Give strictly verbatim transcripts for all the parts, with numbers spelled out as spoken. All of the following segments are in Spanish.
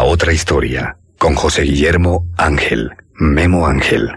otra historia, con José Guillermo Ángel, Memo Ángel.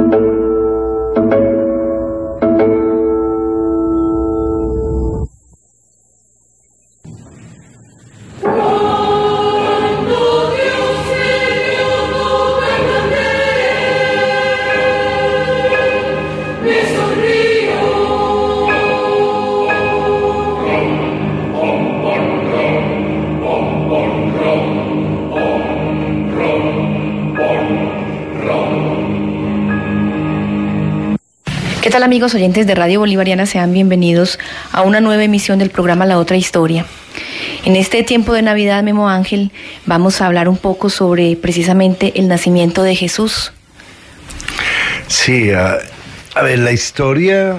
¿Qué tal, amigos oyentes de Radio Bolivariana? Sean bienvenidos a una nueva emisión del programa La Otra Historia. En este tiempo de Navidad, Memo Ángel, vamos a hablar un poco sobre precisamente el nacimiento de Jesús. Sí, a, a ver, la historia,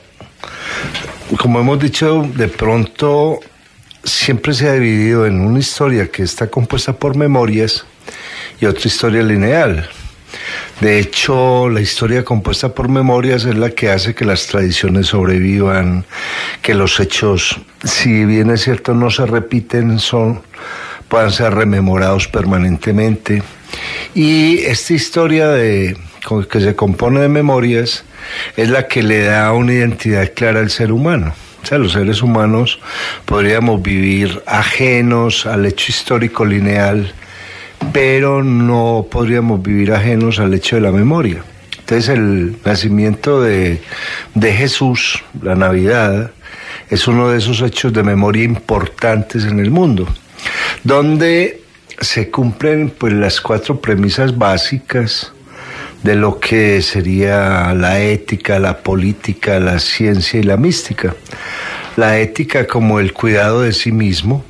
como hemos dicho, de pronto siempre se ha dividido en una historia que está compuesta por memorias y otra historia lineal. De hecho, la historia compuesta por memorias es la que hace que las tradiciones sobrevivan, que los hechos, si bien es cierto, no se repiten, son, puedan ser rememorados permanentemente. Y esta historia de, que se compone de memorias es la que le da una identidad clara al ser humano. O sea, los seres humanos podríamos vivir ajenos al hecho histórico lineal, pero no podríamos vivir ajenos al hecho de la memoria. Entonces el nacimiento de, de Jesús, la Navidad, es uno de esos hechos de memoria importantes en el mundo, donde se cumplen pues las cuatro premisas básicas de lo que sería la ética, la política, la ciencia y la mística. La ética como el cuidado de sí mismo,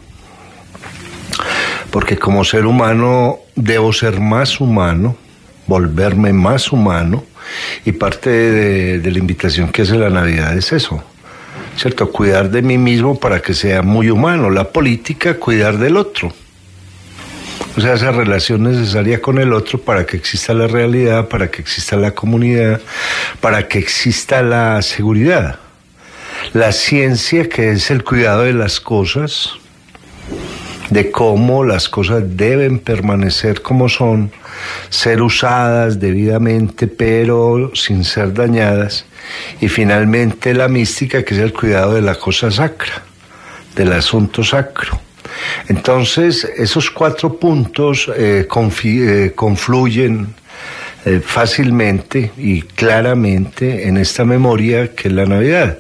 porque como ser humano debo ser más humano, volverme más humano, y parte de, de la invitación que hace la Navidad es eso, ¿cierto? Cuidar de mí mismo para que sea muy humano. La política, cuidar del otro. O sea, esa relación necesaria con el otro para que exista la realidad, para que exista la comunidad, para que exista la seguridad. La ciencia, que es el cuidado de las cosas, de cómo las cosas deben permanecer como son, ser usadas debidamente, pero sin ser dañadas. Y finalmente la mística, que es el cuidado de la cosa sacra, del asunto sacro. Entonces, esos cuatro puntos eh, confi- eh, confluyen eh, fácilmente y claramente en esta memoria que es la Navidad,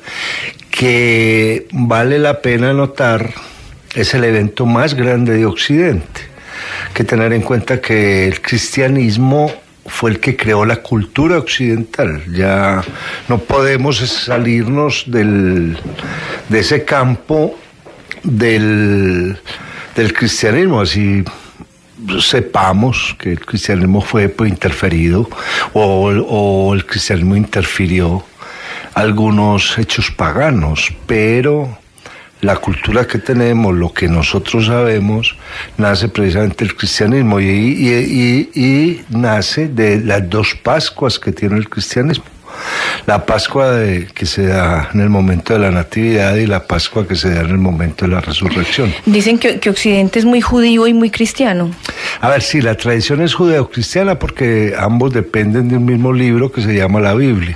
que vale la pena notar. Es el evento más grande de Occidente. Hay que tener en cuenta que el cristianismo fue el que creó la cultura occidental. Ya no podemos salirnos del, de ese campo del, del cristianismo, así sepamos que el cristianismo fue pues, interferido o, o el cristianismo interfirió algunos hechos paganos, pero la cultura que tenemos, lo que nosotros sabemos, nace precisamente del cristianismo y, y, y, y nace de las dos Pascuas que tiene el cristianismo. La Pascua de, que se da en el momento de la Natividad y la Pascua que se da en el momento de la Resurrección. Dicen que, que Occidente es muy judío y muy cristiano. A ver, sí, la tradición es judeocristiana porque ambos dependen de un mismo libro que se llama la Biblia.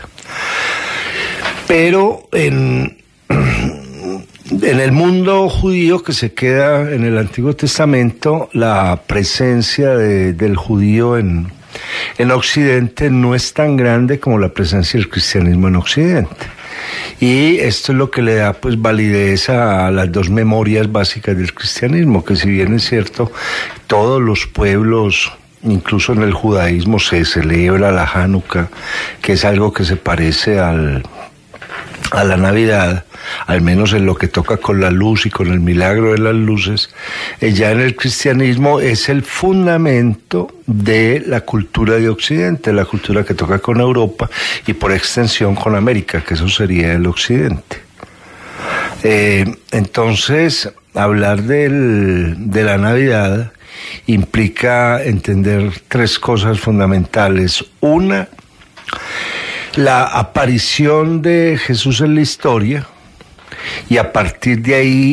Pero en... En el mundo judío que se queda en el Antiguo Testamento, la presencia de, del judío en, en Occidente no es tan grande como la presencia del cristianismo en Occidente. Y esto es lo que le da pues validez a las dos memorias básicas del cristianismo, que si bien es cierto, todos los pueblos, incluso en el judaísmo, se celebra la Hanukkah, que es algo que se parece al... a la Navidad, al menos en lo que toca con la luz y con el milagro de las luces, eh, ya en el cristianismo es el fundamento de la cultura de Occidente, la cultura que toca con Europa y por extensión con América, que eso sería el Occidente. Eh, entonces, hablar del, de la Navidad implica entender tres cosas fundamentales. Una, la aparición de Jesús en la historia, y a partir de ahí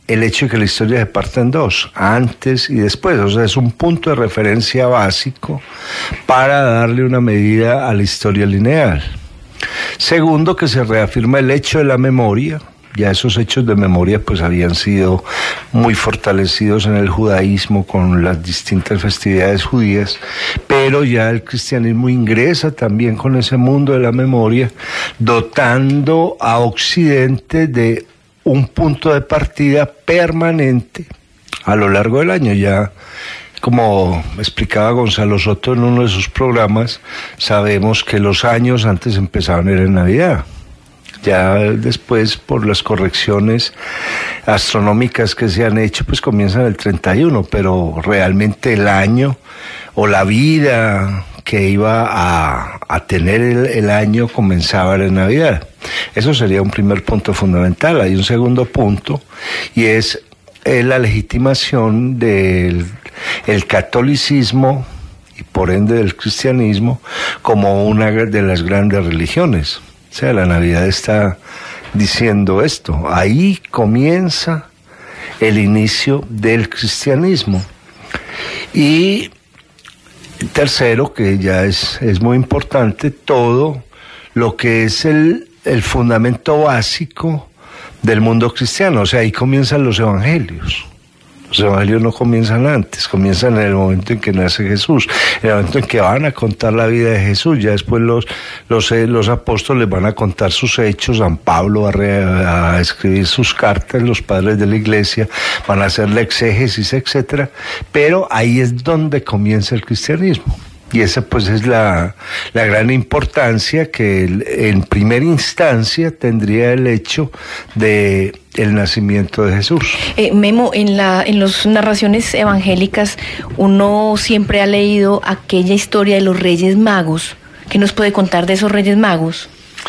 el hecho de que la historia se parta en dos, antes y después. O sea, es un punto de referencia básico para darle una medida a la historia lineal. Segundo, que se reafirma el hecho de la memoria. Ya esos hechos de memoria pues habían sido muy fortalecidos en el judaísmo con las distintas festividades judías, pero ya el cristianismo ingresa también con ese mundo de la memoria, dotando a Occidente de un punto de partida permanente a lo largo del año. Ya, como explicaba Gonzalo Soto en uno de sus programas, sabemos que los años antes empezaban era en Navidad. Ya después, por las correcciones astronómicas que se han hecho, pues comienzan el treinta y uno, pero realmente el año o la vida que iba a, a tener el, el año comenzaba en Navidad. Eso sería un primer punto fundamental. Hay un segundo punto, y es eh, la legitimación del el catolicismo y por ende del cristianismo como una de las grandes religiones. O sea, la Navidad está diciendo esto. Ahí comienza el inicio del cristianismo. Y tercero, que ya es, es muy importante, todo lo que es el, el fundamento básico del mundo cristiano. O sea, ahí comienzan los evangelios. Los evangelios no comienzan antes, comienzan en el momento en que nace Jesús, en el momento en que van a contar la vida de Jesús. Ya después los, los, los apóstoles van a contar sus hechos, San Pablo va a, re, a escribir sus cartas, los padres de la iglesia van a hacer la exégesis, etcétera. Pero ahí es donde comienza el cristianismo. Y esa pues es la, la gran importancia que el, en primera instancia tendría el hecho de el nacimiento de Jesús. Eh, Memo, en la en las narraciones evangélicas uno siempre ha leído aquella historia de los Reyes Magos. ¿Qué nos puede contar de esos Reyes Magos?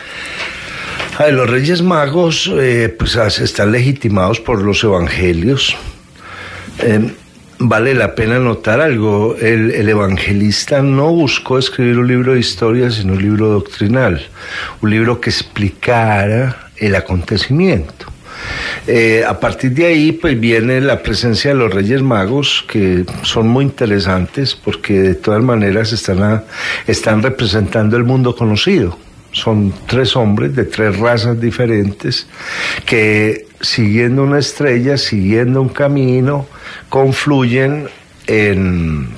A ver, los Reyes Magos eh, pues están legitimados por los evangelios. Eh, Vale la pena notar algo, el, el evangelista no buscó escribir un libro de historia, sino un libro doctrinal, un libro que explicara el acontecimiento. Eh, a partir de ahí pues viene la presencia de los Reyes Magos, que son muy interesantes porque de todas maneras están, a, están representando el mundo conocido. Son tres hombres de tres razas diferentes que, siguiendo una estrella, siguiendo un camino, confluyen en,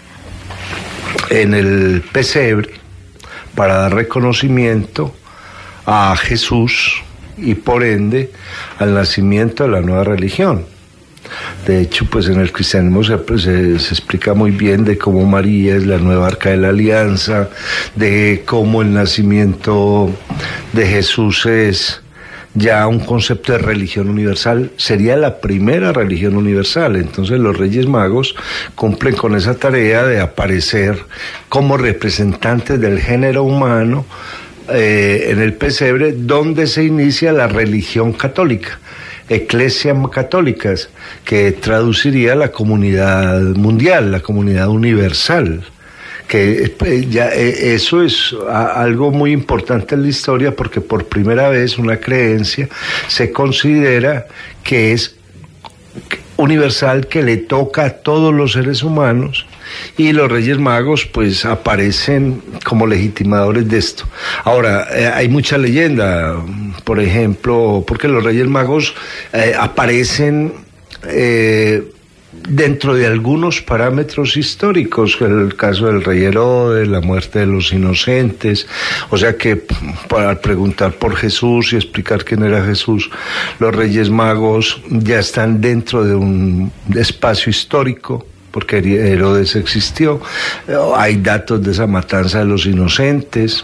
en el pesebre para dar reconocimiento a Jesús y por ende al nacimiento de la nueva religión. De hecho, pues en el cristianismo se, pues, se, se explica muy bien de cómo María es la nueva arca de la alianza, de cómo el nacimiento de Jesús es ya un concepto de religión universal, sería la primera religión universal. Entonces los Reyes Magos cumplen con esa tarea de aparecer como representantes del género humano eh, en el pesebre, donde se inicia la religión católica, Ecclesia Católicas, que traduciría la comunidad mundial, la comunidad universal. Que ya eso es algo muy importante en la historia, porque por primera vez una creencia se considera que es universal, que le toca a todos los seres humanos, y los Reyes Magos pues aparecen como legitimadores de esto. Ahora, eh, hay mucha leyenda, por ejemplo, porque los Reyes Magos eh, aparecen eh, dentro de algunos parámetros históricos, el caso del rey Herodes, la muerte de los inocentes, o sea que para preguntar por Jesús y explicar quién era Jesús, los Reyes Magos ya están dentro de un espacio histórico, porque Herodes existió, hay datos de esa matanza de los inocentes.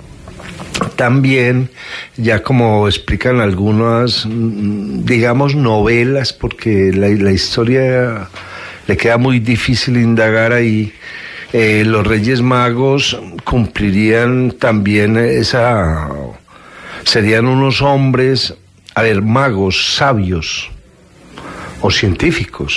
También, ya como explican algunas, digamos, novelas, porque la, la historia le queda muy difícil indagar ahí, eh, los Reyes Magos cumplirían también esa, serían unos hombres, a ver, magos, sabios o científicos.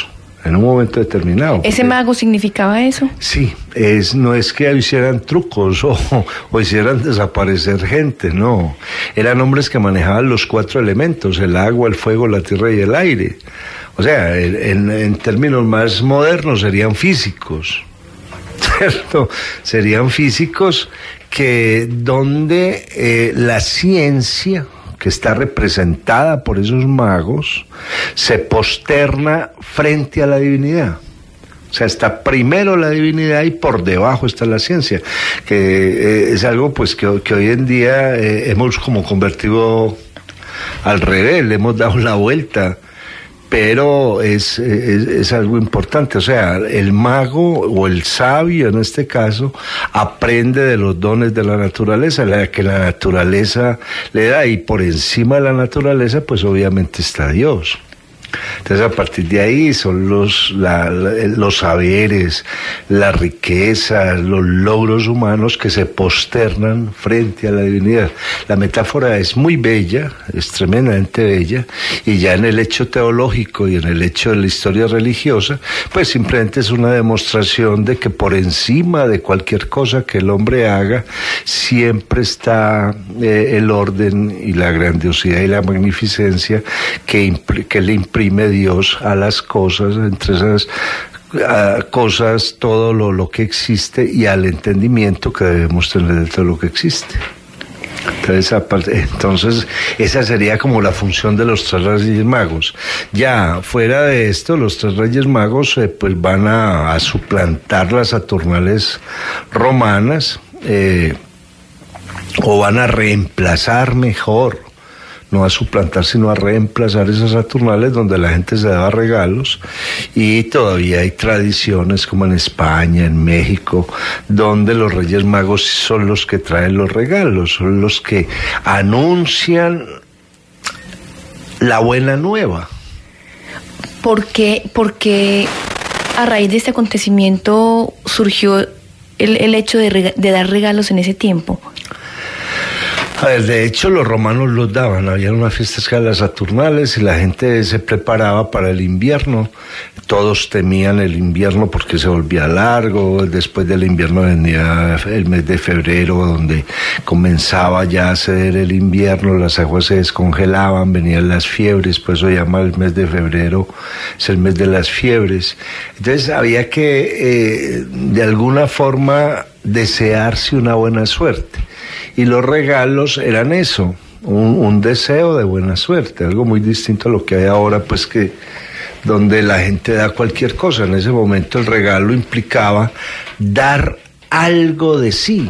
en un momento determinado. ¿Ese porque, mago significaba eso? Sí, es, no es que hicieran trucos o, o hicieran desaparecer gente, no. Eran hombres que manejaban los cuatro elementos, el agua, el fuego, la tierra y el aire. O sea, en, en términos más modernos serían físicos, ¿cierto? Serían físicos que donde eh, la ciencia, que está representada por esos magos, se posterna frente a la divinidad. O sea, está primero la divinidad y por debajo está la ciencia, que eh, es algo pues que, que hoy en día eh, hemos como convertido al revés, le hemos dado la vuelta. Pero es, es, es algo importante, o sea, el mago o el sabio en este caso aprende de los dones de la naturaleza, la que la naturaleza le da, y por encima de la naturaleza pues obviamente está Dios. Entonces a partir de ahí son los, la, la, los saberes, las riquezas, los logros humanos que se posternan frente a la divinidad. La metáfora es muy bella, es tremendamente bella, y ya en el hecho teológico y en el hecho de la historia religiosa, pues simplemente es una demostración de que por encima de cualquier cosa que el hombre haga, siempre está eh, el orden y la grandiosidad y la magnificencia que, impl- que le imprime Dios a las cosas, entre esas uh, cosas todo lo, lo que existe, y al entendimiento que debemos tener de todo lo que existe. Entonces, aparte, entonces esa sería como la función de los tres Reyes Magos. Ya fuera de esto, los tres Reyes Magos eh, pues van a, a suplantar las Saturnales romanas, eh, o van a reemplazar mejor, no a suplantar, sino a reemplazar esas Saturnales donde la gente se daba regalos, y todavía hay tradiciones como en España, en México, donde los Reyes Magos son los que traen los regalos, son los que anuncian la buena nueva. ¿Por qué, porque a raíz de este acontecimiento surgió el, el hecho de, rega- de dar regalos en ese tiempo? A ver, de hecho los romanos los daban, había unas fiestas que eran las Saturnales y la gente se preparaba para el invierno. Todos temían el invierno porque se volvía largo, después del invierno venía el mes de febrero donde comenzaba ya a ceder el invierno, las aguas se descongelaban, venían las fiebres, por eso llama el mes de febrero, es el mes de las fiebres. Entonces había que eh, de alguna forma desearse una buena suerte. Y los regalos eran eso, un, un deseo de buena suerte, algo muy distinto a lo que hay ahora, pues que donde la gente da cualquier cosa. En ese momento el regalo implicaba dar algo de sí,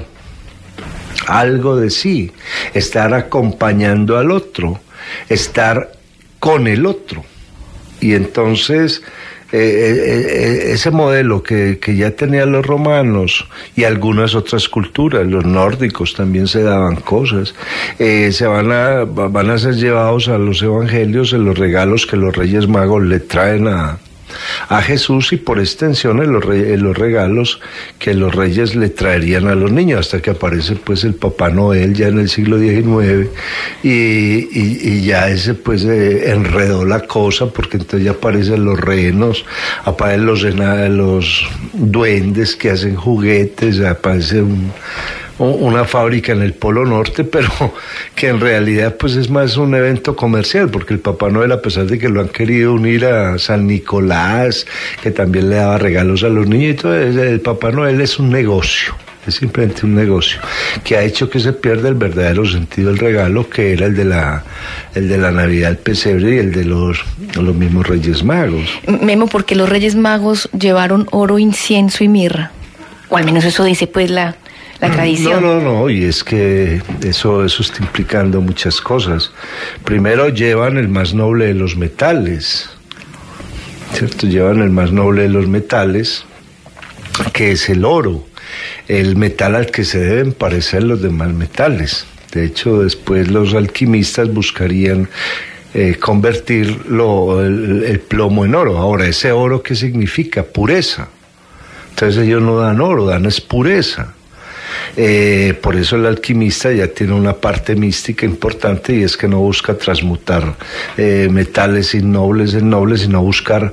algo de sí, estar acompañando al otro, estar con el otro. Y entonces Eh, eh, ese modelo que, que ya tenían los romanos y algunas otras culturas, los nórdicos también se daban cosas, eh, se van a, van a ser llevados a los evangelios en los regalos que los Reyes Magos le traen a, a Jesús, y por extensión en los, re, en los regalos que los reyes le traerían a los niños, hasta que aparece pues el Papá Noel ya en el siglo diecinueve, y, y, y ya ese pues eh, enredó la cosa, porque entonces ya aparecen los renos, aparecen los, los duendes que hacen juguetes, aparece un una fábrica en el Polo Norte, pero que en realidad pues es más un evento comercial, porque el Papá Noel, a pesar de que lo han querido unir a San Nicolás, que también le daba regalos a los niños y todo, el Papá Noel es un negocio, es simplemente un negocio, que ha hecho que se pierda el verdadero sentido del regalo, que era el de la, el de la Navidad, el pesebre, y el de los, los mismos Reyes Magos. Memo, porque los Reyes Magos llevaron oro, incienso y mirra, o al menos eso dice pues la... la tradición. No, no, no, y es que eso, eso está implicando muchas cosas. Primero llevan el más noble de los metales, ¿cierto? Llevan el más noble de los metales, que es el oro, el metal al que se deben parecer los demás metales. De hecho, después los alquimistas buscarían eh, convertir lo, el, el plomo en oro. Ahora, ¿ese oro qué significa? Pureza. Entonces ellos no dan oro, dan es pureza. Eh, por eso el alquimista ya tiene una parte mística importante, y es que no busca transmutar eh, metales innobles en nobles, sino buscar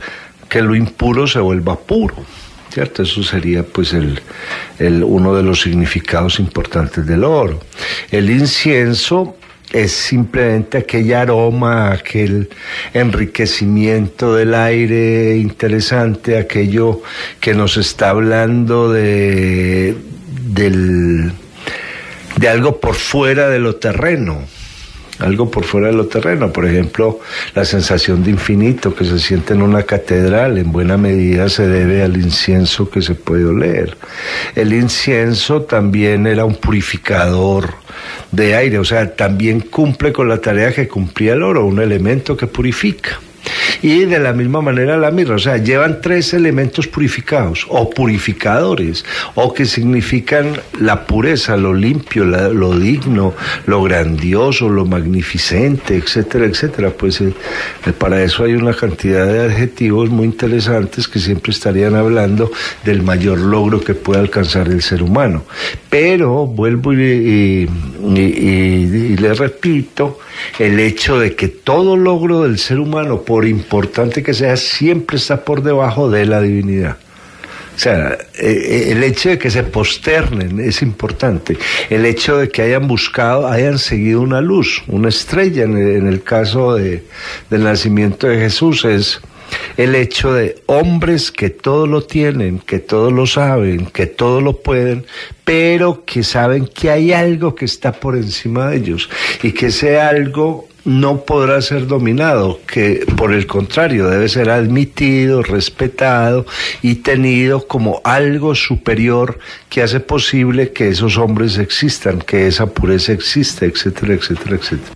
que lo impuro se vuelva puro, ¿cierto? Eso sería pues el, el, uno de los significados importantes del oro. El incienso es simplemente aquel aroma, aquel enriquecimiento del aire interesante, aquello que nos está hablando de, del, de algo por fuera de lo terreno. Algo por fuera de lo terreno, por ejemplo, la sensación de infinito que se siente en una catedral, en buena medida se debe al incienso que se puede oler. El incienso también era un purificador de aire, o sea, también cumple con la tarea que cumplía el oro, un elemento que purifica. Y de la misma manera la mirra, o sea, llevan tres elementos purificados o purificadores, o que significan la pureza, lo limpio, la, lo digno, lo grandioso, lo magnificente, etcétera, etcétera. Pues eh, para eso hay una cantidad de adjetivos muy interesantes que siempre estarían hablando del mayor logro que puede alcanzar el ser humano. Pero vuelvo y, y, y, y, y le repito, el hecho de que todo logro del ser humano, por importante que sea, siempre está por debajo de la divinidad. O sea, el hecho de que se posternen es importante. El hecho de que hayan buscado, hayan seguido una luz, una estrella, en el, en el caso de, del nacimiento de Jesús, es el hecho de hombres que todo lo tienen, que todo lo saben, que todo lo pueden, pero que saben que hay algo que está por encima de ellos y que ese algo no podrá ser dominado, que por el contrario debe ser admitido, respetado y tenido como algo superior que hace posible que esos hombres existan, que esa pureza existe, etcétera, etcétera, etcétera.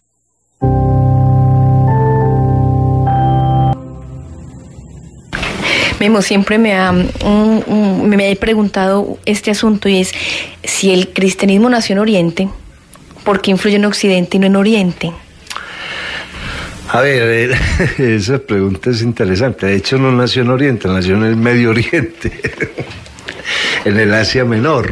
Memo, siempre me, ha, un, un, me he preguntado este asunto, y es si el cristianismo nació en Oriente, ¿por qué influye en Occidente y no en Oriente? A ver, esa pregunta es interesante. De hecho, no nació en Oriente, nació en el Medio Oriente, en el Asia Menor,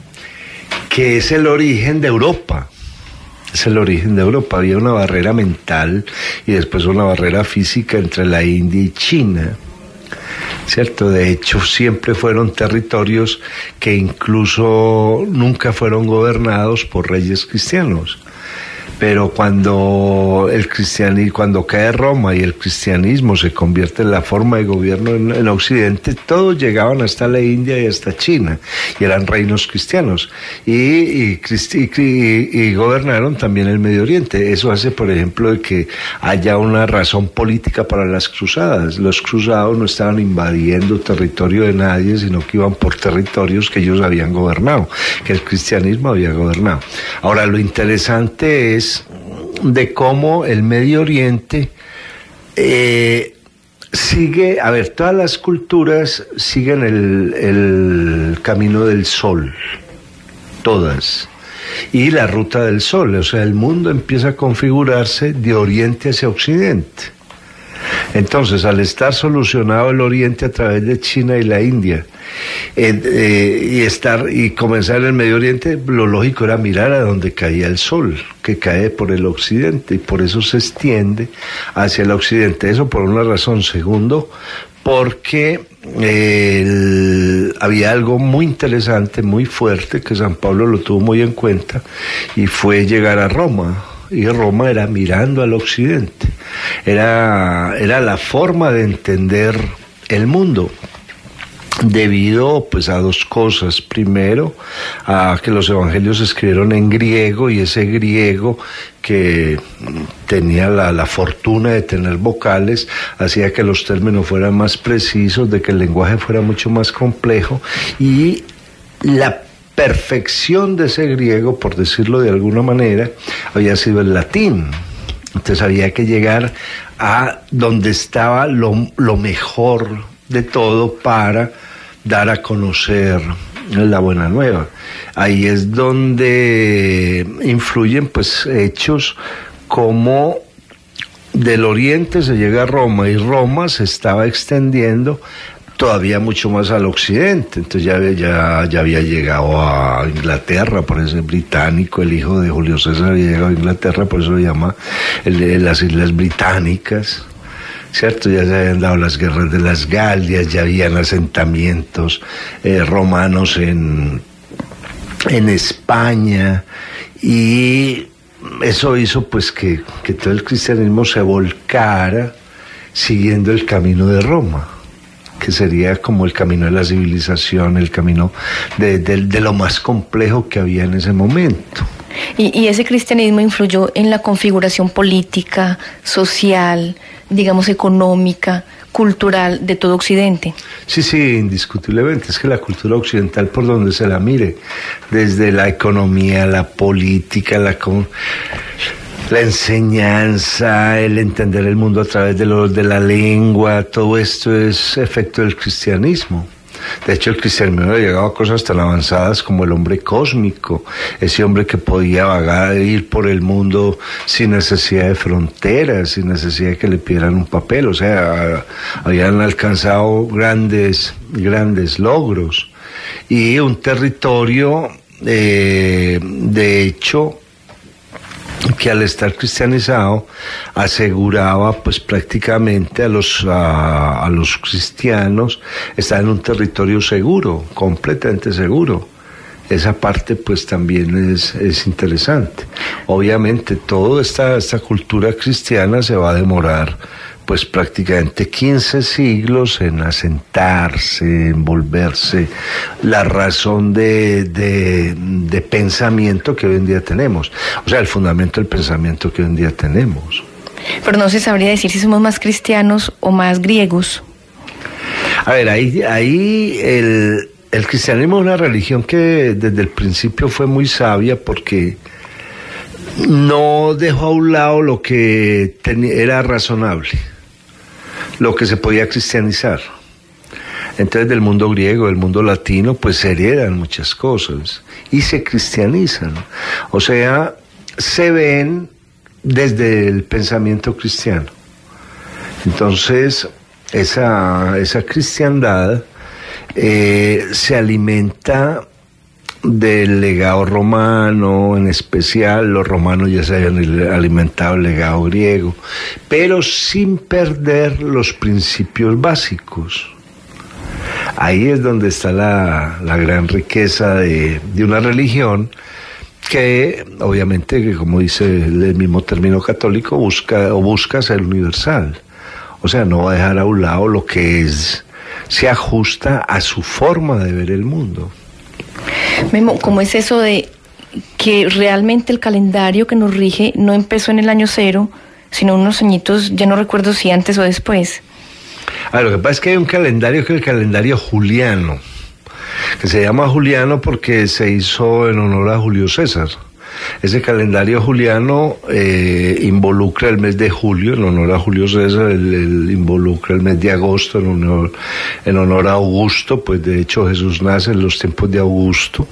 que es el origen de Europa. Es el origen de Europa. Había una barrera mental y después una barrera física entre la India y China, ¿cierto? De hecho, siempre fueron territorios que incluso nunca fueron gobernados por reyes cristianos. Pero cuando el cristianismo, cuando cae Roma y el cristianismo se convierte en la forma de gobierno en, en Occidente, todos llegaban hasta la India y hasta China, y eran reinos cristianos, y, y, y, y, y gobernaron también el Medio Oriente. Eso hace, por ejemplo, de que haya una razón política para las cruzadas. Los cruzados no estaban invadiendo territorio de nadie, sino que iban por territorios que ellos habían gobernado, que el cristianismo había gobernado. Ahora, lo interesante es de cómo el Medio Oriente eh, sigue, a ver, todas las culturas siguen el, el camino del sol, todas, y la ruta del sol, o sea, el mundo empieza a configurarse de oriente hacia occidente. Entonces, al estar solucionado el Oriente a través de China y la India, eh, eh, y estar y comenzar en el Medio Oriente, lo lógico era mirar a donde caía el sol, que cae por el occidente, y por eso se extiende hacia el occidente. Eso por una razón. Segundo, porque eh, el, había algo muy interesante, muy fuerte, que San Pablo lo tuvo muy en cuenta, y fue llegar a Roma. Y Roma era mirando al occidente, era, era la forma de entender el mundo, debido pues a dos cosas. Primero, a que los evangelios se escribieron en griego, y ese griego que tenía la, la fortuna de tener vocales hacía que los términos fueran más precisos, de que el lenguaje fuera mucho más complejo, y la perfección de ese griego, por decirlo de alguna manera, había sido el latín. Entonces había que llegar a donde estaba lo, lo mejor de todo para dar a conocer la buena nueva. Ahí es donde influyen pues hechos como del oriente se llega a Roma, y Roma se estaba extendiendo todavía mucho más al occidente. Entonces ya, ya, ya había llegado a Inglaterra, por eso es británico, el hijo de Julio César había llegado a Inglaterra, por eso lo llama el, el, las Islas Británicas, ¿cierto? Ya se habían dado las guerras de las Galias, ya habían asentamientos eh, romanos en, en España, y eso hizo pues que, que todo el cristianismo se volcara siguiendo el camino de Roma, que sería como el camino de la civilización, el camino de, de, de lo más complejo que había en ese momento. Y, y ese cristianismo influyó en la configuración política, social, digamos económica, cultural de todo Occidente. Sí, sí, indiscutiblemente. Es que la cultura occidental, por donde se la mire, desde la economía, la política, la, la enseñanza, el entender el mundo a través de, lo, de la lengua, todo esto es efecto del cristianismo. De hecho, el cristianismo ha llegado a cosas tan avanzadas como el hombre cósmico, ese hombre que podía vagar, ir por el mundo sin necesidad de fronteras, sin necesidad de que le pidieran un papel. O sea, habían alcanzado grandes, grandes logros. Y un territorio, eh, de hecho, que al estar cristianizado aseguraba pues prácticamente a los a, a los cristianos estar en un territorio seguro, completamente seguro. Esa parte pues también es, es interesante. Obviamente toda esta, esta cultura cristiana se va a demorar pues prácticamente quince siglos en asentarse, en volverse la razón de, de, de pensamiento que hoy en día tenemos. O sea, el fundamento del pensamiento que hoy en día tenemos. Pero no se sabría decir si somos más cristianos o más griegos. A ver, ahí, ahí el, el cristianismo es una religión que desde el principio fue muy sabia porque no dejó a un lado lo que ten, era razonable, lo que se podía cristianizar. Entonces del mundo griego, del mundo latino, pues se heredan muchas cosas y se cristianizan. O sea, se ven desde el pensamiento cristiano. Entonces, esa, esa cristiandad eh, se alimenta del legado romano, en especial los romanos ya se habían alimentado del legado griego, pero sin perder los principios básicos. Ahí es donde está la, la gran riqueza de, de una religión que obviamente, que como dice el mismo término católico, busca o busca ser universal. O sea, no va a dejar a un lado lo que es, se ajusta a su forma de ver el mundo. Memo, ¿cómo es eso de que realmente el calendario que nos rige no empezó en el año cero, sino unos añitos, ya no recuerdo si antes o después? Ah, lo que pasa es que hay un calendario que es el calendario juliano, que se llama juliano porque se hizo en honor a Julio César. Ese calendario juliano eh, involucra el mes de julio, en honor a Julio César, el, el involucra el mes de agosto, en honor, en honor a Augusto, pues de hecho Jesús nace en los tiempos de Augusto.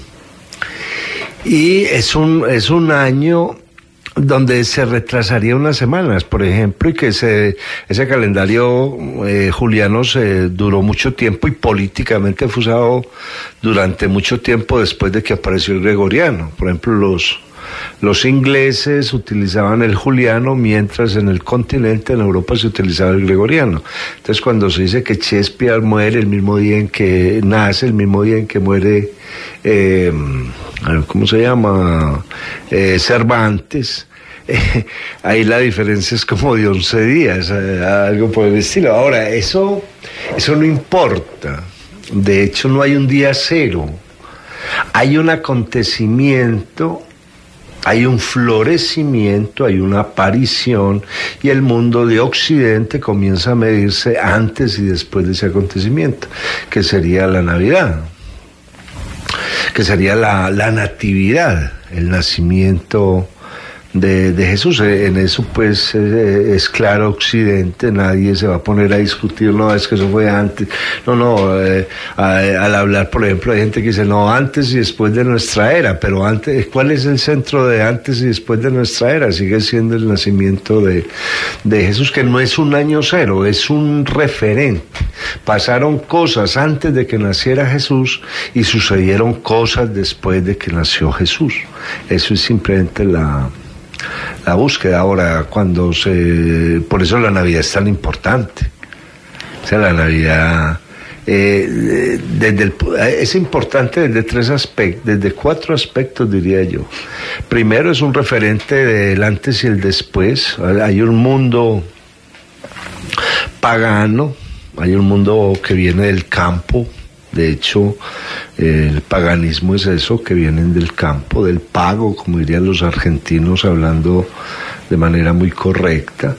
Y es un, es un año donde se retrasaría unas semanas, por ejemplo, y que ese, ese calendario eh, juliano se duró mucho tiempo y políticamente fue usado durante mucho tiempo después de que apareció el gregoriano. Por ejemplo, los Los ingleses utilizaban el juliano, mientras en el continente, en Europa, se utilizaba el gregoriano. Entonces, cuando se dice que Shakespeare muere el mismo día en que nace, el mismo día en que muere, eh, ¿cómo se llama? Eh, Cervantes, eh, ahí la diferencia es como de once días, eh, algo por el estilo. Ahora, eso, eso no importa. De hecho, no hay un día cero. Hay un acontecimiento, hay un florecimiento, hay una aparición, y el mundo de Occidente comienza a medirse antes y después de ese acontecimiento, que sería la Navidad, que sería la, la natividad, el nacimiento de, de Jesús. En eso pues eh, es claro Occidente, nadie se va a poner a discutir, no, es que eso fue antes, no, no, eh, a, al hablar, por ejemplo, hay gente que dice, no, antes y después de nuestra era, pero antes, ¿cuál es el centro de antes y después de nuestra era? Sigue siendo el nacimiento de, de Jesús, que no es un año cero, es un referente. Pasaron cosas antes de que naciera Jesús y sucedieron cosas después de que nació Jesús. Eso es simplemente la la búsqueda. Ahora, cuando se... Por eso la Navidad es tan importante. O sea, la Navidad... Eh, desde el, es importante desde tres aspectos, desde cuatro aspectos diría yo. Primero, es un referente del antes y el después. Hay un mundo pagano, hay un mundo que viene del campo. De hecho, eh, el paganismo es eso, que vienen del campo, del pago, como dirían los argentinos, hablando de manera muy correcta.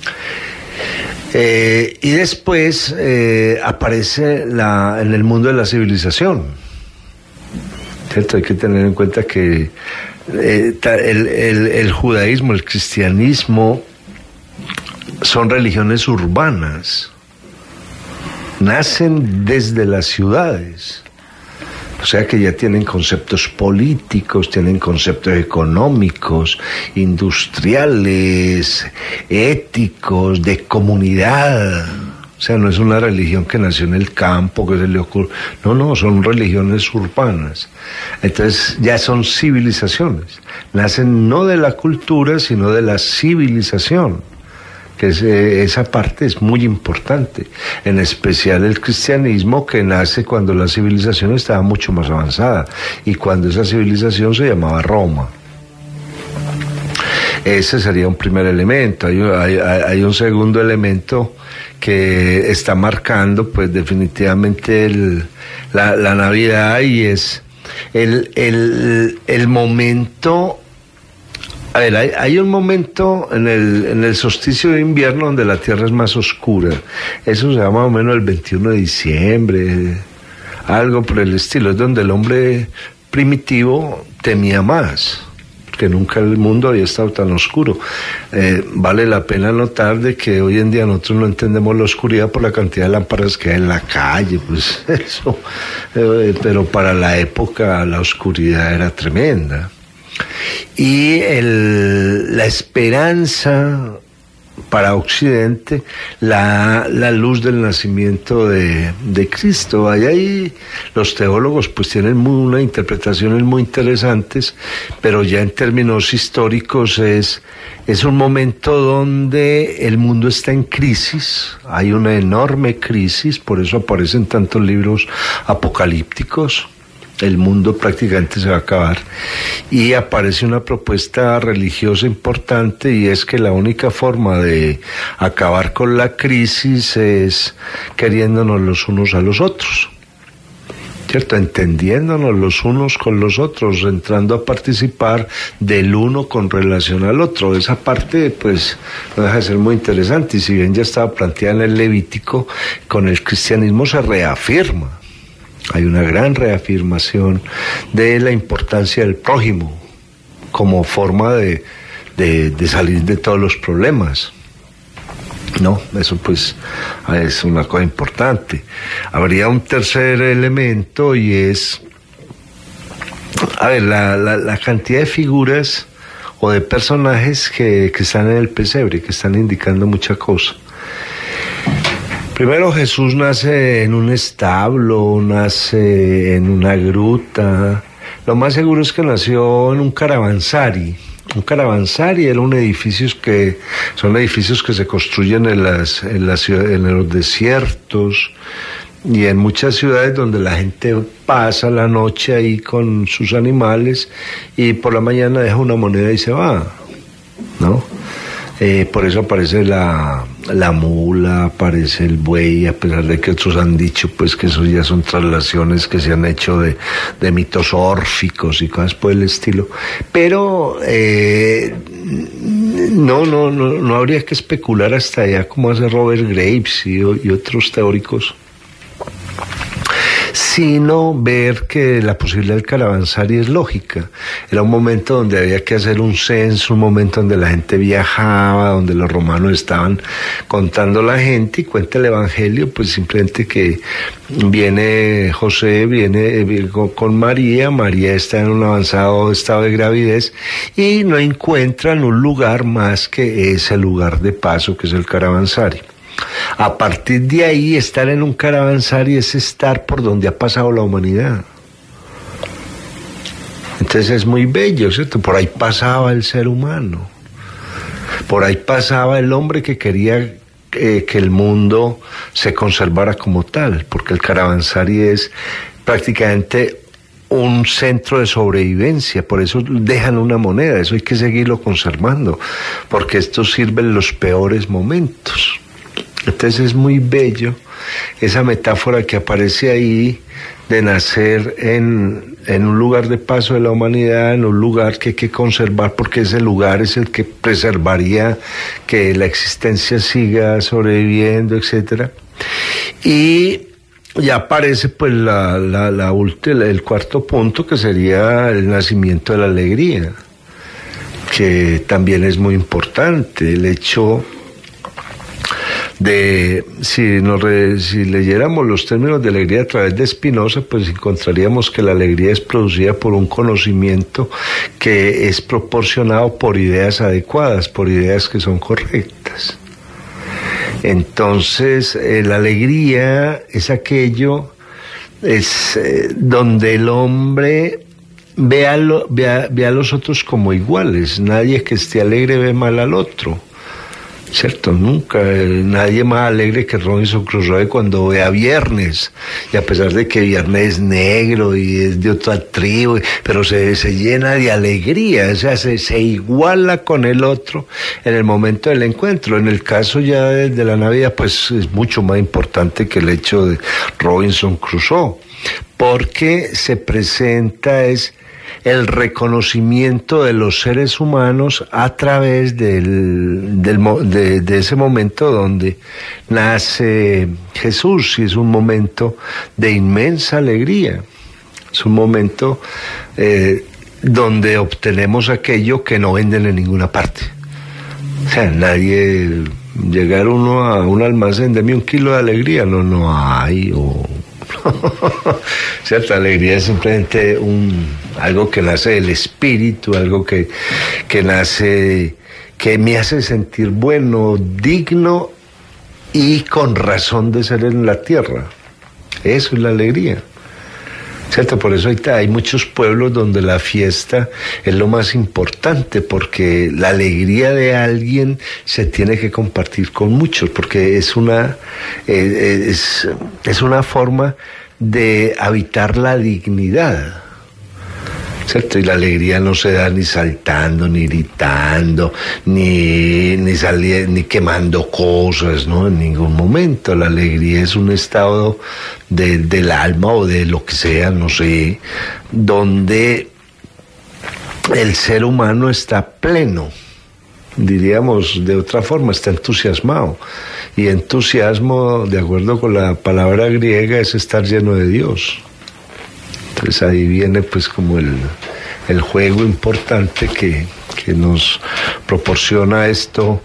Eh, y después eh, aparece la, en el mundo de la civilización, ¿cierto? Hay que tener en cuenta que eh, el, el, el judaísmo, el cristianismo son religiones urbanas, nacen desde las ciudades. O sea que ya tienen conceptos políticos, tienen conceptos económicos, industriales, éticos, de comunidad. O sea, no es una religión que nació en el campo, que se le ocurre. No, no, son religiones urbanas. Entonces ya son civilizaciones. Nacen no de la cultura, sino de la civilización. Que es, eh, esa parte es muy importante, en especial el cristianismo, que nace cuando la civilización estaba mucho más avanzada y cuando esa civilización se llamaba Roma. Ese sería un primer elemento. Hay, hay, hay un segundo elemento que está marcando pues definitivamente el, la, la Navidad, y es el, el, el momento. A ver, hay, hay un momento en el, en el solsticio de invierno donde la tierra es más oscura. Eso se llama más o menos el veintiuno de diciembre, algo por el estilo. Es donde el hombre primitivo temía más, porque nunca el mundo había estado tan oscuro. Eh, vale la pena notar de que hoy en día nosotros no entendemos la oscuridad por la cantidad de lámparas que hay en la calle, pues eso. Eh, pero para la época la oscuridad era tremenda. Y el, la esperanza para Occidente, la, la luz del nacimiento de, de Cristo. Ahí, ahí los teólogos pues tienen muy, unas interpretaciones muy interesantes, pero ya en términos históricos es, es un momento donde el mundo está en crisis, hay una enorme crisis, por eso aparecen tantos libros apocalípticos. El mundo prácticamente se va a acabar, y aparece una propuesta religiosa importante, y es que la única forma de acabar con la crisis es queriéndonos los unos a los otros, ¿cierto? Entendiéndonos los unos con los otros, entrando a participar del uno con relación al otro. Esa parte pues no deja de ser muy interesante, y si bien ya estaba planteada en el Levítico, con el cristianismo se reafirma. Hay una gran reafirmación de la importancia del prójimo como forma de, de, de salir de todos los problemas. No, eso pues es una cosa importante. Habría un tercer elemento, y es, a ver, la, la, la cantidad de figuras o de personajes que, que están en el pesebre, que están indicando mucha cosa. Primero, Jesús nace en un establo, nace en una gruta. Lo más seguro es que nació en un caravansari. Un caravansari era un edificio que son edificios que se construyen en las, en las ciudades, en los desiertos y en muchas ciudades donde la gente pasa la noche ahí con sus animales y por la mañana deja una moneda y se va, ¿no? Eh, por eso aparece la, la mula, aparece el buey, a pesar de que otros han dicho pues que eso ya son traslaciones que se han hecho de, de mitos órficos y cosas por el estilo. Pero eh, no, no, no, no habría que especular hasta allá como hace Robert Graves y, y otros teóricos, sino ver que la posibilidad del caravansari es lógica. Era un momento donde había que hacer un censo, un momento donde la gente viajaba, donde los romanos estaban contando la gente, y cuenta el Evangelio, pues simplemente que viene José, viene, viene con María, María está en un avanzado estado de gravidez y no encuentran un lugar más que ese lugar de paso que es el caravansari. A partir de ahí, estar en un caravansari es estar por donde ha pasado la humanidad. Entonces es muy bello, ¿cierto? Por ahí pasaba el ser humano. Por ahí pasaba el hombre que quería eh, que el mundo se conservara como tal, porque el caravansari es prácticamente un centro de sobrevivencia, por eso dejan una moneda, eso hay que seguirlo conservando, porque esto sirve en los peores momentos. Entonces es muy bello esa metáfora que aparece ahí de nacer en, en un lugar de paso de la humanidad, en un lugar que hay que conservar porque ese lugar es el que preservaría que la existencia siga sobreviviendo, etcétera. Y ya aparece pues la, la, la última, el cuarto punto, que sería el nacimiento de la alegría, que también es muy importante, el hecho de, si, nos re, si leyéramos los términos de alegría a través de Spinoza, pues encontraríamos que la alegría es producida por un conocimiento que es proporcionado por ideas adecuadas, por ideas que son correctas. Entonces, eh, la alegría es aquello, es eh, donde el hombre ve a, lo, ve, a, ve a los otros como iguales, nadie que esté alegre ve mal al otro. Cierto, nunca, nadie más alegre que Robinson Crusoe cuando ve a Viernes, y a pesar de que Viernes es negro y es de otra tribu, pero se, se llena de alegría, o sea, se, se iguala con el otro en el momento del encuentro. En el caso ya de, de la Navidad, pues es mucho más importante que el hecho de Robinson Crusoe, porque se presenta es el reconocimiento de los seres humanos a través del, del, de, de ese momento donde nace Jesús, y es un momento de inmensa alegría, es un momento eh, donde obtenemos aquello que no venden en ninguna parte. O sea, nadie, llegar uno a un almacén, deme un kilo de alegría, no, no hay, o... ¿Cierto? Alegría es simplemente un, algo que nace del espíritu, algo que, que nace, que me hace sentir bueno, digno y con razón de ser en la tierra. Eso es la alegría. ¿Cierto? Por eso hay, hay muchos pueblos donde la fiesta es lo más importante, porque la alegría de alguien se tiene que compartir con muchos, porque es una, eh, es, es una forma de habitar la dignidad. ¿Cierto? Y la alegría no se da ni saltando, ni gritando, ni, ni, sali- ni quemando cosas, ¿no? En ningún momento. La alegría es un estado de, del alma o de lo que sea, no sé, donde el ser humano está pleno. Diríamos de otra forma, está entusiasmado. Y entusiasmo, de acuerdo con la palabra griega, es estar lleno de Dios. Entonces ahí viene pues como el, el juego importante que, que nos proporciona esto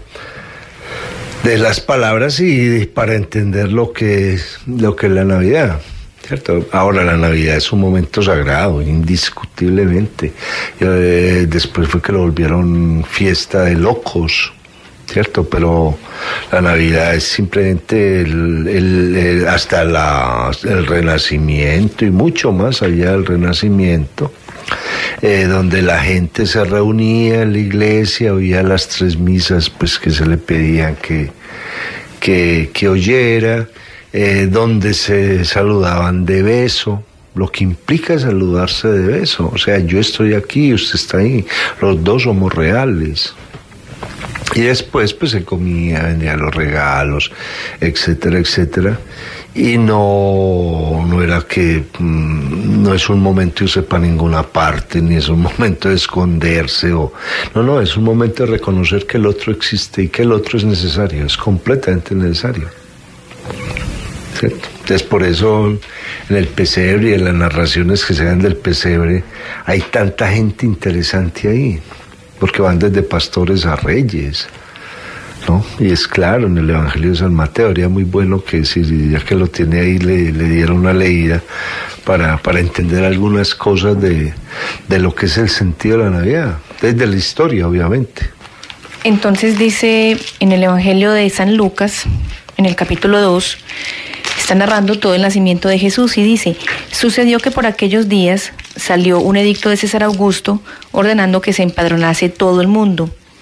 de las palabras y para entender lo que es, lo que es la Navidad, ¿cierto? Ahora la Navidad es un momento sagrado, indiscutiblemente. Eh, después fue que lo volvieron fiesta de locos, ¿cierto? Pero la Navidad es simplemente el, el, el, hasta la, el Renacimiento y mucho más allá del Renacimiento, eh, donde la gente se reunía en la iglesia, oía las tres misas pues que se le pedían que, que, que oyera, eh, donde se saludaban de beso, lo que implica saludarse de beso, o sea, yo estoy aquí, usted está ahí, los dos somos reales. Y después pues se comía, vendían los regalos, etcétera, etcétera. Y no, no era que, mmm, no es un momento de irse para ninguna parte, ni es un momento de esconderse, o no, no, es un momento de reconocer que el otro existe y que el otro es necesario, es completamente necesario. ¿Cierto? Entonces por eso en el pesebre y en las narraciones que se dan del pesebre hay tanta gente interesante ahí, porque van desde pastores a reyes, ¿no? Y es claro, en el Evangelio de San Mateo, sería muy bueno que si ya que lo tiene ahí le, le diera una leída para, para entender algunas cosas de, de lo que es el sentido de la Navidad, desde la historia, obviamente. Entonces dice en el Evangelio de San Lucas, en el capítulo dos, está narrando todo el nacimiento de Jesús y dice: sucedió que por aquellos días salió un edicto de César Augusto ordenando que se empadronase todo el mundo.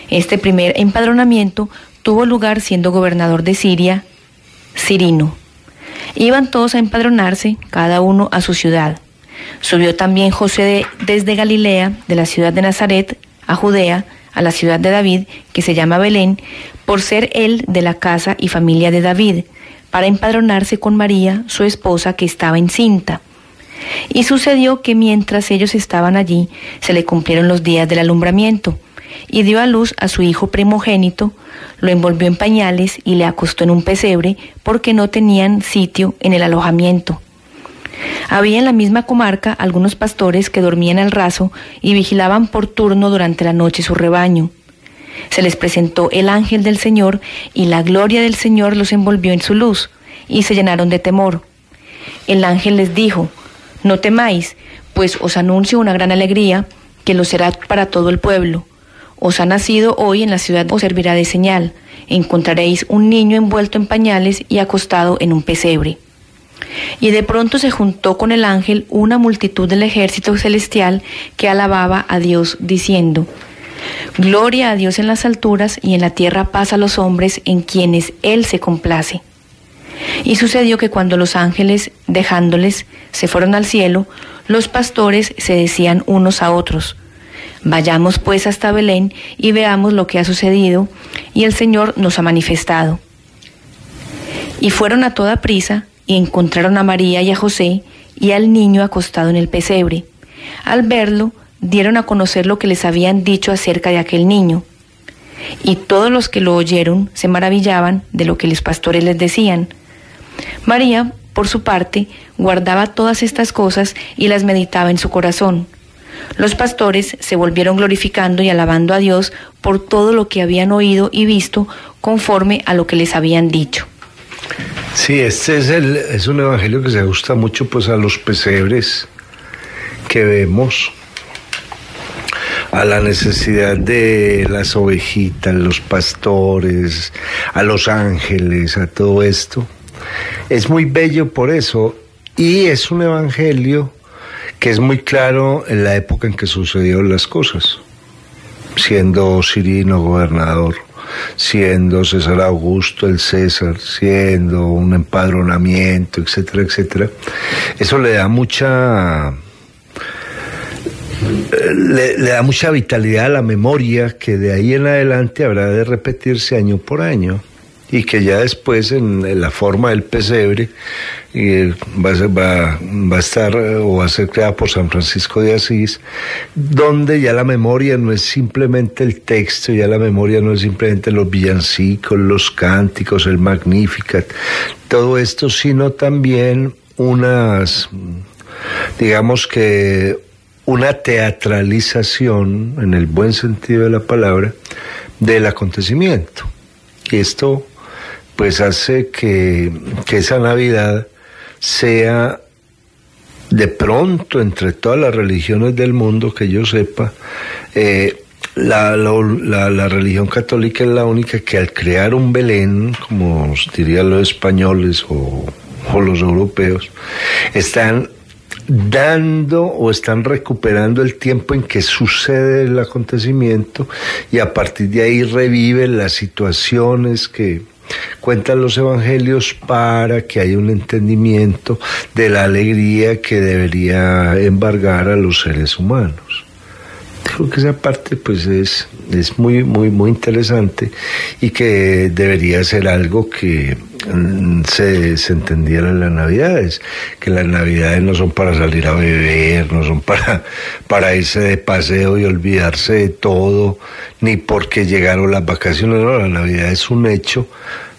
Este primer empadronamiento tuvo lugar siendo gobernador de Siria, Cirino. Iban todos a empadronarse, cada uno a su ciudad. Subió también José de, desde Galilea, de la ciudad de Nazaret, a Judea, a la ciudad de David, que se llama Belén, por ser él de la casa y familia de David, para empadronarse con María, su esposa, que estaba encinta. Y sucedió que mientras ellos estaban allí, se le cumplieron los días del alumbramiento, y dio a luz a su hijo primogénito, lo envolvió en pañales y le acostó en un pesebre, porque no tenían sitio en el alojamiento. Había en la misma comarca algunos pastores que dormían al raso y vigilaban por turno durante la noche su rebaño. Se les presentó el ángel del Señor, y la gloria del Señor los envolvió en su luz, y se llenaron de temor. El ángel les dijo: no temáis, pues os anuncio una gran alegría, que lo será para todo el pueblo. Os ha nacido hoy en la ciudad, os servirá de señal. Encontraréis un niño envuelto en pañales y acostado en un pesebre. Y de pronto se juntó con el ángel una multitud del ejército celestial que alababa a Dios, diciendo: gloria a Dios en las alturas, y en la tierra paz a los hombres en quienes Él se complace. Y sucedió que cuando los ángeles, dejándoles, se fueron al cielo, los pastores se decían unos a otros: vayamos pues hasta Belén y veamos lo que ha sucedido, y el Señor nos ha manifestado. Y fueron a toda prisa, y encontraron a María y a José, y al niño acostado en el pesebre. Al verlo, dieron a conocer lo que les habían dicho acerca de aquel niño. Y todos los que lo oyeron se maravillaban de lo que los pastores les decían. María, por su parte, guardaba todas estas cosas y las meditaba en su corazón. Los pastores se volvieron glorificando y alabando a Dios por todo lo que habían oído y visto, conforme a lo que les habían dicho. Sí, este es, el, es un evangelio que se ajusta mucho pues a los pesebres que vemos, a la necesidad de las ovejitas, los pastores, a los ángeles, a todo esto. Es muy bello por eso, y es un evangelio que es muy claro en la época en que sucedieron las cosas, siendo Cirino gobernador, siendo César Augusto el César, siendo un empadronamiento, etcétera, etcétera. Eso le da mucha le, le da mucha vitalidad a la memoria, que de ahí en adelante habrá de repetirse año por año, y que ya después en, en la forma del pesebre eh, va, a ser, va, va a estar o va a ser creada por San Francisco de Asís, donde ya la memoria no es simplemente el texto, ya la memoria no es simplemente los villancicos, los cánticos, el Magnificat, todo esto, sino también unas, digamos que una teatralización, en el buen sentido de la palabra, del acontecimiento. Y esto pues hace que, que esa Navidad sea, de pronto, entre todas las religiones del mundo, que yo sepa, eh, la, la, la religión católica es la única que, al crear un Belén, como dirían los españoles o, o los europeos, están dando o están recuperando el tiempo en que sucede el acontecimiento, y a partir de ahí reviven las situaciones que cuentan los evangelios para que haya un entendimiento de la alegría que debería embargar a los seres humanos. Creo que esa parte pues es, es muy, muy, muy interesante, y que debería ser algo que se, se entendiera en las Navidades, que las Navidades no son para salir a beber, no son para, para irse de paseo y olvidarse de todo, ni porque llegaron las vacaciones. No, la Navidad es un hecho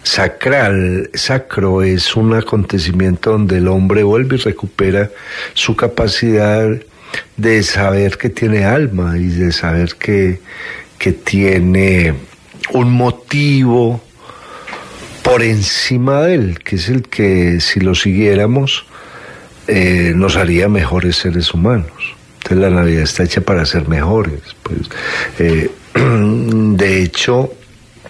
sacral, sacro, es un acontecimiento donde el hombre vuelve y recupera su capacidad de saber que tiene alma, y de saber que, que tiene un motivo por encima de él, que es el que, si lo siguiéramos, eh, nos haría mejores seres humanos. Entonces la Navidad está hecha para ser mejores. Pues, eh, de hecho,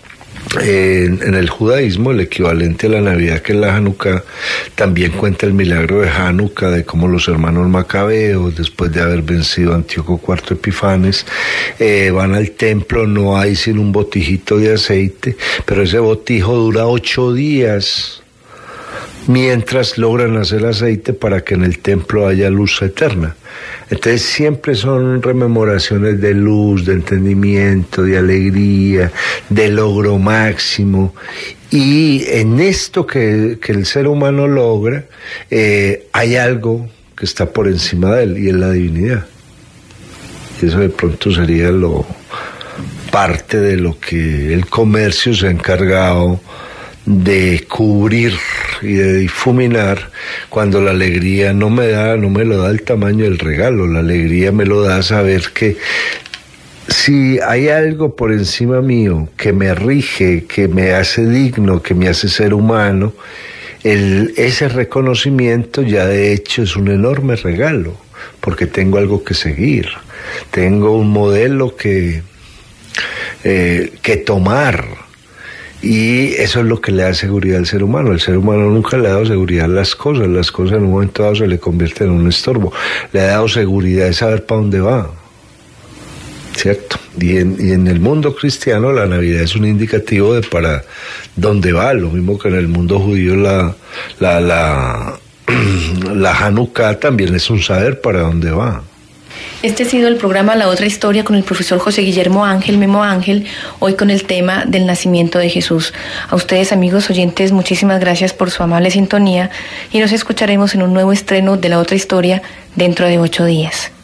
En, en el judaísmo, el equivalente a la Navidad, que es la Hanukkah, también cuenta el milagro de Hanukkah, de cómo los hermanos macabeos, después de haber vencido a Antíoco cuarto Epifanes, eh, van al templo, no hay sino un botijito de aceite, pero ese botijo dura ocho días, mientras logran hacer aceite para que en el templo haya luz eterna. Entonces siempre son rememoraciones de luz, de entendimiento, de alegría, de logro máximo. Y en esto que, que el ser humano logra, eh, hay algo que está por encima de él, y es la divinidad. Y eso de pronto sería lo parte de lo que el comercio se ha encargado de cubrir y de difuminar, cuando la alegría no me da, no me lo da el tamaño del regalo, la alegría me lo da saber que si hay algo por encima mío que me rige, que me hace digno, que me hace ser humano, el, ese reconocimiento ya de hecho es un enorme regalo, porque tengo algo que seguir, tengo un modelo que, eh, que tomar. Y eso es lo que le da seguridad al ser humano. El ser humano nunca le ha dado seguridad a las cosas. Las cosas en un momento dado se le convierten en un estorbo. Le ha dado seguridad de saber para dónde va, ¿cierto? Y en, y en el mundo cristiano la Navidad es un indicativo de para dónde va. Lo mismo que en el mundo judío la, la, la, la Hanukkah también es un saber para dónde va. Este ha sido el programa La Otra Historia con el profesor José Guillermo Ángel, Memo Ángel, hoy con el tema del nacimiento de Jesús. A ustedes, amigos oyentes, muchísimas gracias por su amable sintonía y nos escucharemos en un nuevo estreno de La Otra Historia dentro de ocho días.